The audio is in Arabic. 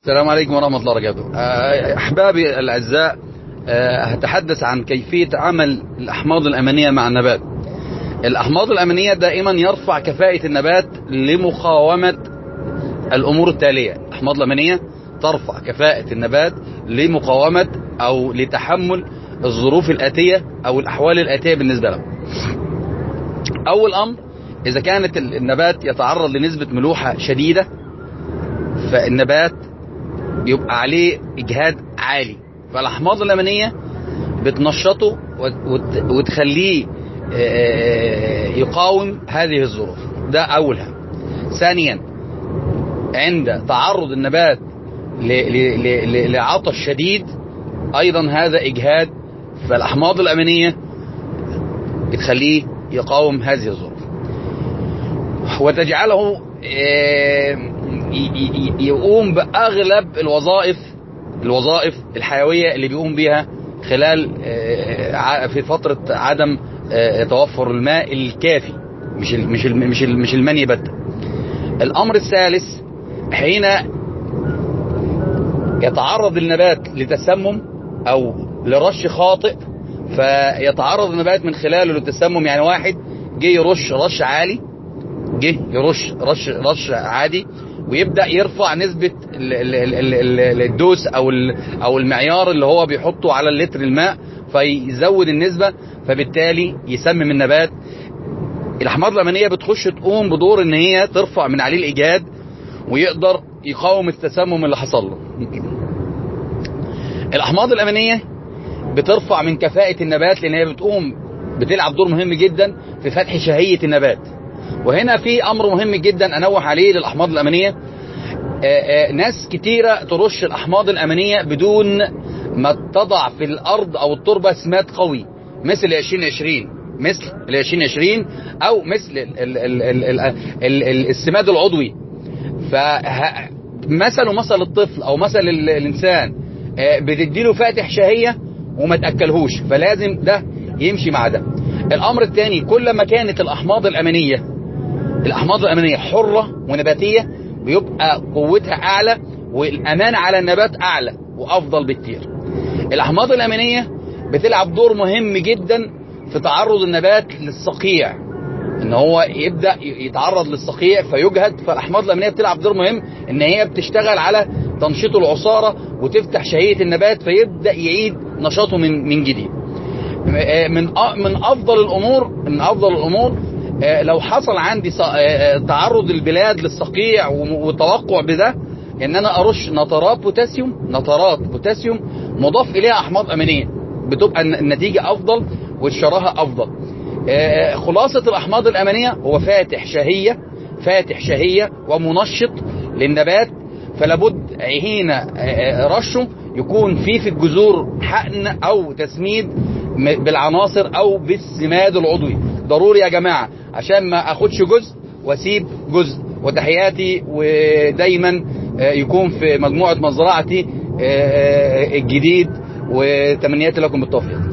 السلام عليكم ورحمة الله وبركاته. أحبابي الأعزاء، هتحدث عن كيفية عمل الأحماض الأمينية مع النبات. الأحماض الأمينية دائما يرفع كفاءة النبات لمقاومة الأمور التالية. الأحماض الأمينية ترفع كفاءة النبات لمقاومة أو لتحمل الظروف الآتية أو الأحوال الآتية بالنسبة له. أول أمر، إذا كانت النبات يتعرض لنسبة ملوحة شديدة، فالنبات بيبقى عليه إجهاد عالي، فالأحماض الأمينية بتنشطه وتخليه يقاوم هذه الظروف. ده أولها. ثانيا، عند تعرض النبات لعطش شديد أيضا هذا إجهاد، فالأحماض الأمينية بتخليه يقاوم هذه الظروف وتجعله يقوم بأغلب الوظائف الحيوية اللي بيقوم بها خلال في فترة عدم توفر الماء الكافي، مش المني بت. الأمر الثالث، حين يتعرض النبات لتسمم أو لرش خاطئ، فيتعرض النبات من خلاله للتسمم. يعني واحد جه يرش رش عادي ويبدأ يرفع نسبة الدوس أو المعيار اللي هو بيحطه على اللتر الماء، فيزود النسبة، فبالتالي يسمم النبات. الأحماض الأمينية بتخش تقوم بدور إن هي ترفع من عليه الإجهاد ويقدر يقاوم التسمم اللي حصل له. الأحماض الأمينية بترفع من كفاءة النبات لأن هي بتلعب دور مهم جدا في فتح شهية النبات. وهنا في أمر مهم جدا أنوه عليه للأحماض الأمينية. ناس كتيرة ترش الأحماض الأمينية بدون ما تضع في الأرض أو التربة سماد قوي مثل 2020 أو مثل السماد العضوي. مثل الطفل أو مثل الإنسان، بتديله فاتح شهية وما تأكلهوش، فلازم ده يمشي مع ده. الأمر الثاني، كل ما كانت الأحماض الأمينية حرة ونباتية بيبقى قوتها أعلى والأمان على النبات أعلى وأفضل بكتير. الأحماض الأمينية بتلعب دور مهم جدا في تعرض النبات للصقيع، إن هو يبدأ يتعرض للصقيع فيجهد. فالأحماض الأمينية بتلعب دور مهم إن هي بتشتغل على تنشيط العصارة وتفتح شهية النبات فيبدأ يعيد نشاطه من جديد. من أفضل الأمور لو حصل عندي تعرض البلاد للصقيع والتوقع بده، ان انا ارش نترات بوتاسيوم مضاف اليها احماض امينيه، بتبقى النتيجه افضل والشراهه افضل. خلاصه الاحماض الامينيه هو فاتح شهيه ومنشط للنبات، فلابد حين رشه يكون في الجذور حقن او تسميد بالعناصر او بالسماد العضوي. ضروري يا جماعه عشان ما اخدش جزء واسيب جزء. وتحياتي، ودايما يكون في مجموعة مزرعتي الجديد، وتمنياتي لكم بالتوفيق.